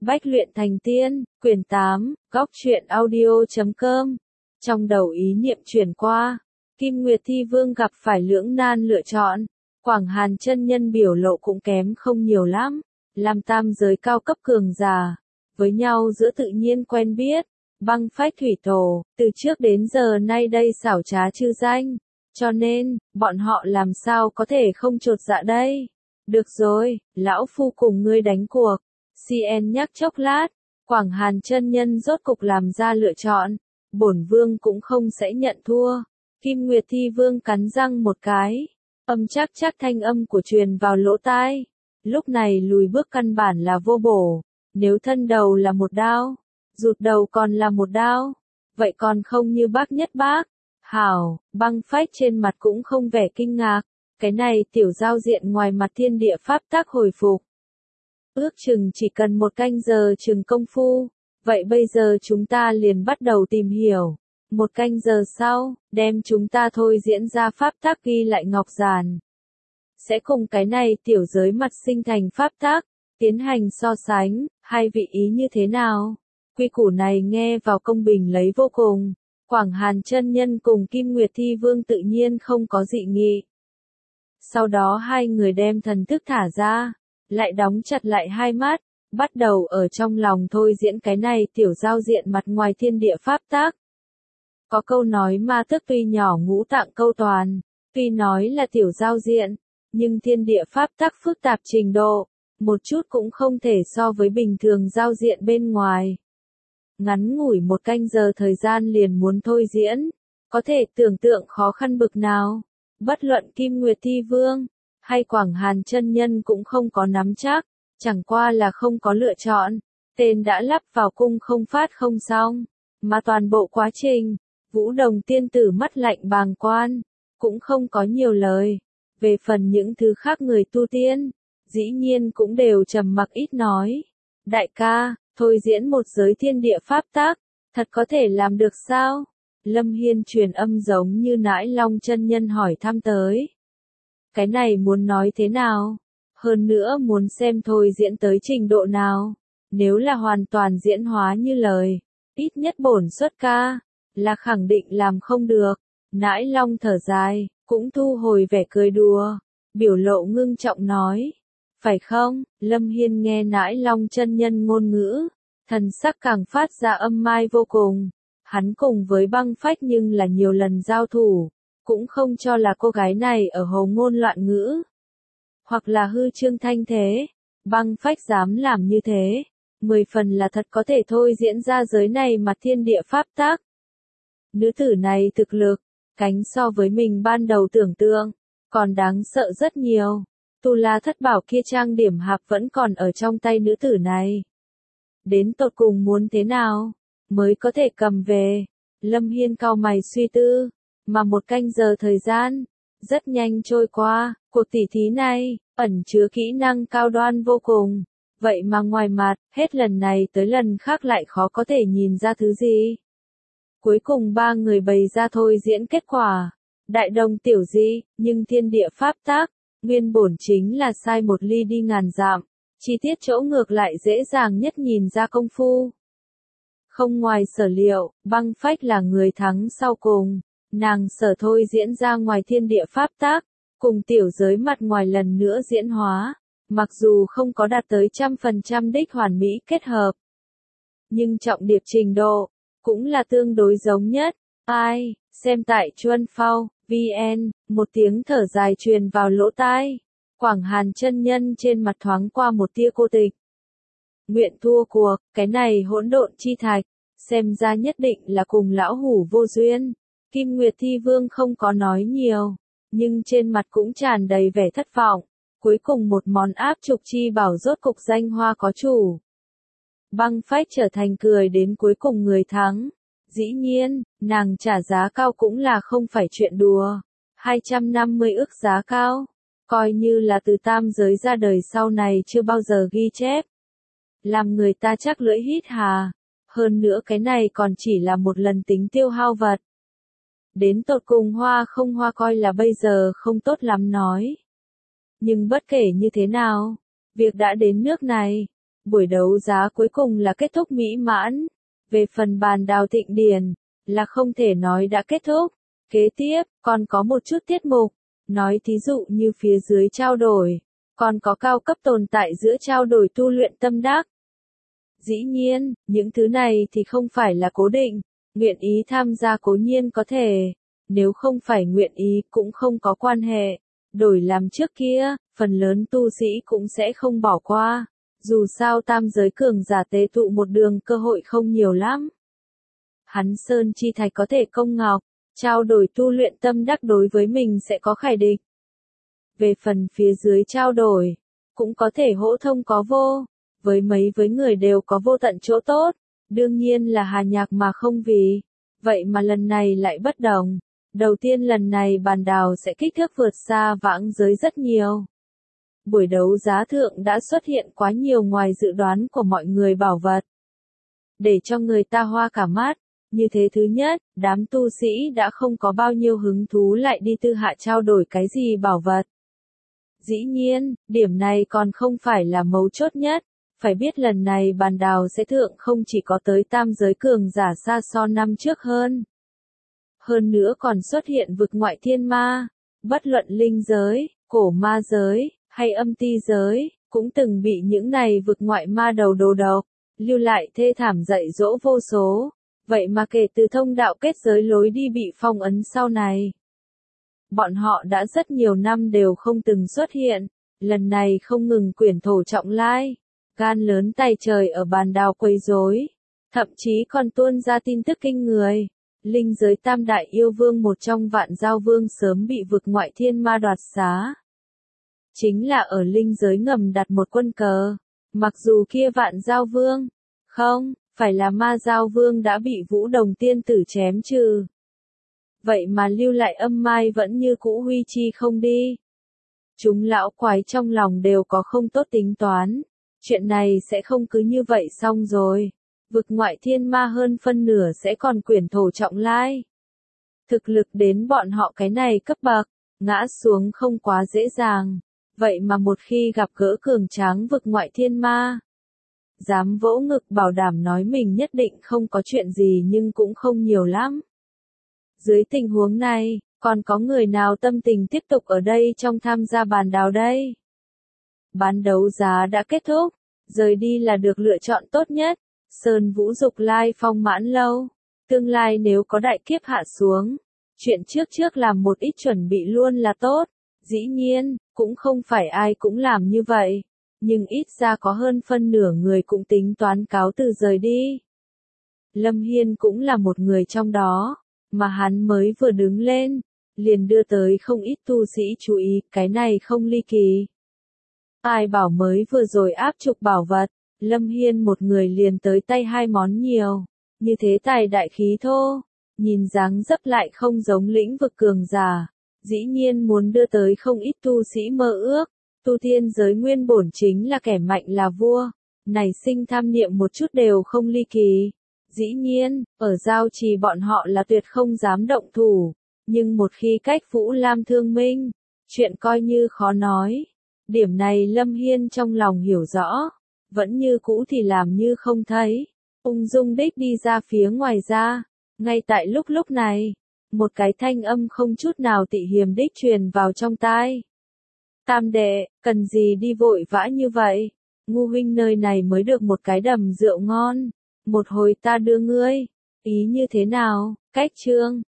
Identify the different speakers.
Speaker 1: Bách luyện thành tiên, quyển 8, góc truyện audio.com. Trong đầu ý niệm chuyển qua, Kim Nguyệt Thi Vương gặp phải lưỡng nan lựa chọn. Quảng Hàn chân nhân biểu lộ cũng kém không nhiều lắm, làm tam giới cao cấp cường giả, với nhau giữa tự nhiên quen biết, băng phách thủy tổ, từ trước đến giờ nay đây xảo trá chư danh, cho nên, bọn họ làm sao có thể không chột dạ đây. Được rồi, lão phu cùng ngươi đánh cuộc. CN nhắc chốc lát, Quảng Hàn chân nhân rốt cục làm ra lựa chọn, bổn vương cũng không sẽ nhận thua. Kim Nguyệt Thi Vương cắn răng một cái, âm chắc thanh âm của truyền vào lỗ tai. Lúc này lùi bước căn bản là vô bổ, nếu thân đầu là một đao, rụt đầu còn là một đao, vậy còn không như bác nhất bác. Hảo, băng phách trên mặt cũng không vẻ kinh ngạc, cái này tiểu giao diện ngoài mặt thiên địa pháp tác hồi phục. Ước chừng chỉ cần một canh giờ chừng công phu, vậy bây giờ chúng ta liền bắt đầu tìm hiểu. Một canh giờ sau, đem chúng ta thôi diễn ra pháp tác ghi lại ngọc giản. Sẽ cùng cái này tiểu giới mặt sinh thành pháp tác, tiến hành so sánh, hai vị ý như thế nào? Quy củ này nghe vào công bình lấy vô cùng. Quảng Hàn chân nhân cùng Kim Nguyệt Thi Vương tự nhiên không có dị nghị. Sau đó hai người đem thần thức thả ra, lại đóng chặt lại hai mắt, bắt đầu ở trong lòng thôi diễn cái này tiểu giao diện mặt ngoài thiên địa pháp tác. Có câu nói ma tức tuy nhỏ ngũ tạng câu toàn, tuy nói là tiểu giao diện, nhưng thiên địa pháp tác phức tạp trình độ, một chút cũng không thể so với bình thường giao diện bên ngoài. Ngắn ngủi một canh giờ thời gian liền muốn thôi diễn, có thể tưởng tượng khó khăn bực nào. Bất luận Kim Nguyệt Thi Vương hay Quảng Hàn chân nhân cũng không có nắm chắc, chẳng qua là không có lựa chọn, tên đã lắp vào cung không phát không xong, mà toàn bộ quá trình, Vũ Đồng tiên tử mắt lạnh bàng quan, cũng không có nhiều lời. Về phần những thứ khác người tu tiên, dĩ nhiên cũng đều trầm mặc ít nói. Đại ca, thôi diễn một giới thiên địa pháp tác, thật có thể làm được sao? Lâm Hiên truyền âm giống như nãi long chân nhân hỏi thăm tới. Cái này muốn nói thế nào? Hơn nữa muốn xem thôi diễn tới trình độ nào? Nếu là hoàn toàn diễn hóa như lời, ít nhất bổn xuất ca, là khẳng định làm không được. Nãi long thở dài, cũng thu hồi vẻ cười đùa, biểu lộ ngưng trọng nói. Phải không? Lâm Hiên nghe nãi long chân nhân ngôn ngữ, thần sắc càng phát ra âm mai vô cùng. Hắn cùng với băng phách nhưng là nhiều lần giao thủ, cũng không cho là cô gái này ở hồ ngôn loạn ngữ, hoặc là hư trương thanh thế. Băng phách dám làm như thế, 10 phần là thật có thể thôi diễn ra giới này mặt thiên địa pháp tác. Nữ tử này thực lực, cánh so với mình ban đầu tưởng tượng, còn đáng sợ rất nhiều. Tu La thất bảo kia trang điểm hạp vẫn còn ở trong tay nữ tử này. Đến tột cùng muốn thế nào mới có thể cầm về? Lâm Hiên cau mày suy tư, mà một canh giờ thời gian rất nhanh trôi qua. Cuộc tỉ thí này ẩn chứa kỹ năng cao đoan vô cùng, vậy mà ngoài mặt, hết lần này tới lần khác lại khó có thể nhìn ra thứ gì. Cuối cùng ba người bày ra thôi diễn kết quả, đại đồng tiểu dị, nhưng thiên địa pháp tác, nguyên bổn chính là sai một ly đi ngàn dặm, chi tiết chỗ ngược lại dễ dàng nhất nhìn ra công phu. Không ngoài sở liệu, băng phách là người thắng sau cùng, nàng sở thôi diễn ra ngoài thiên địa pháp tác, cùng tiểu giới mặt ngoài lần nữa diễn hóa, mặc dù không có đạt tới 100% đích hoàn mỹ kết hợp, nhưng trọng điệp trình độ, cũng là tương đối giống nhất. Ai, xem tại Chuân Phao, VN, một tiếng thở dài truyền vào lỗ tai. Quảng Hàn chân nhân trên mặt thoáng qua một tia cô tịch. Nguyện thua cuộc, cái này hỗn độn chi thạch, xem ra nhất định là cùng lão hủ vô duyên. Kim Nguyệt Thi Vương không có nói nhiều, nhưng trên mặt cũng tràn đầy vẻ thất vọng. Cuối cùng một món áp trục chi bảo rốt cục danh hoa có chủ. Băng phách trở thành cười đến cuối cùng người thắng. Dĩ nhiên, nàng trả giá cao cũng là không phải chuyện đùa. 250 ức giá cao, coi như là từ tam giới ra đời sau này chưa bao giờ ghi chép. Làm người ta chắc lưỡi hít hà. Hơn nữa cái này còn chỉ là một lần tính tiêu hao vật. Đến tột cùng hoa không hoa coi là bây giờ không tốt lắm nói. Nhưng bất kể như thế nào, việc đã đến nước này, Buổi đấu giá cuối cùng là kết thúc mỹ mãn. Về phần bàn đào Thịnh Điền, là không thể nói đã kết thúc. Kế tiếp, còn có một chút tiết mục. Nói thí dụ như phía dưới trao đổi. Còn có cao cấp tồn tại giữa trao đổi tu luyện tâm đắc. Dĩ nhiên, những thứ này thì không phải là cố định. Nguyện ý tham gia cố nhiên có thể. Nếu không phải nguyện ý cũng không có quan hệ. Đổi làm trước kia, phần lớn tu sĩ cũng sẽ không bỏ qua. Dù sao tam giới cường giả tế tụ một đường cơ hội không nhiều lắm. Hắn Sơn Chi Thạch có thể công ngọc, trao đổi tu luyện tâm đắc đối với mình sẽ có khải địch. Về phần phía dưới trao đổi, cũng có thể hỗ thông có vô, với người đều có vô tận chỗ tốt, đương nhiên là hà nhạc mà không vì. Vậy mà lần này lại bất đồng. Đầu tiên lần này bàn đào sẽ kích thước vượt xa vãng giới rất nhiều. Buổi đấu giá thượng đã xuất hiện quá nhiều ngoài dự đoán của mọi người bảo vật. Để cho người ta hoa cả mắt, như thế thứ nhất, đám tu sĩ đã không có bao nhiêu hứng thú lại đi tư hạ trao đổi cái gì bảo vật. Dĩ nhiên, điểm này còn không phải là mấu chốt nhất, phải biết lần này bàn đào sẽ thượng không chỉ có tới tam giới cường giả xa so năm trước hơn. Hơn nữa còn xuất hiện vực ngoại thiên ma, bất luận linh giới, cổ ma giới, hay âm ti giới, cũng từng bị những này vực ngoại ma đầu đồ độc, lưu lại thê thảm dạy dỗ vô số. Vậy mà kể từ thông đạo kết giới lối đi bị phong ấn sau này, bọn họ đã rất nhiều năm đều không từng xuất hiện, lần này không ngừng quyển thổ trọng lai, gan lớn tay trời ở bàn đào quấy rối, thậm chí còn tuôn ra tin tức kinh người. Linh giới tam đại yêu vương một trong Vạn Giao Vương sớm bị vực ngoại thiên ma đoạt xá. Chính là ở linh giới ngầm đặt một quân cờ, mặc dù kia Vạn Giao Vương, không, phải là Ma Giao Vương đã bị Vũ Đồng Tiên Tử chém trừ. Vậy mà lưu lại âm mai vẫn như cũ huy chi không đi. Chúng lão quái trong lòng đều có không tốt tính toán, chuyện này sẽ không cứ như vậy xong rồi. Vực ngoại thiên ma hơn phân nửa sẽ còn quyển thổ trọng lai. Thực lực đến bọn họ cái này cấp bậc, ngã xuống không quá dễ dàng. Vậy mà một khi gặp gỡ cường tráng vực ngoại thiên ma, dám vỗ ngực bảo đảm nói mình nhất định không có chuyện gì nhưng cũng không nhiều lắm. Dưới tình huống này, còn có người nào tâm tình tiếp tục ở đây trong tham gia bàn đào đây? Bán đấu giá đã kết thúc, rời đi là được lựa chọn tốt nhất. Sơn Vũ Dục Lai phong mãn lâu. Tương lai nếu có đại kiếp hạ xuống, chuyện trước làm một ít chuẩn bị luôn là tốt. Dĩ nhiên, cũng không phải ai cũng làm như vậy. Nhưng ít ra có hơn phân nửa người cũng tính toán cáo từ rời đi. Lâm Hiên cũng là một người trong đó, mà hắn mới vừa đứng lên, liền đưa tới không ít tu sĩ chú ý, cái này không ly kỳ. Ai bảo mới vừa rồi áp trục bảo vật. Lâm Hiên một người liền tới tay 2 món nhiều, như thế tài đại khí thô, nhìn dáng dấp lại không giống lĩnh vực cường giả, dĩ nhiên muốn đưa tới không ít tu sĩ mơ ước, tu thiên giới nguyên bổn chính là kẻ mạnh là vua, nảy sinh tham niệm một chút đều không ly kỳ, dĩ nhiên, ở giao trì bọn họ là tuyệt không dám động thủ, nhưng một khi cách Vũ Lam thương minh, chuyện coi như khó nói, điểm này Lâm Hiên trong lòng hiểu rõ. Vẫn như cũ thì làm như không thấy, ung dung đích đi ra phía ngoài ra, ngay tại lúc này, một cái thanh âm không chút nào tị hiềm đích truyền vào trong tai. Tam đệ, cần gì đi vội vã như vậy, ngu huynh nơi này mới được một cái đầm rượu ngon, một hồi ta đưa ngươi, ý như thế nào, cách chương.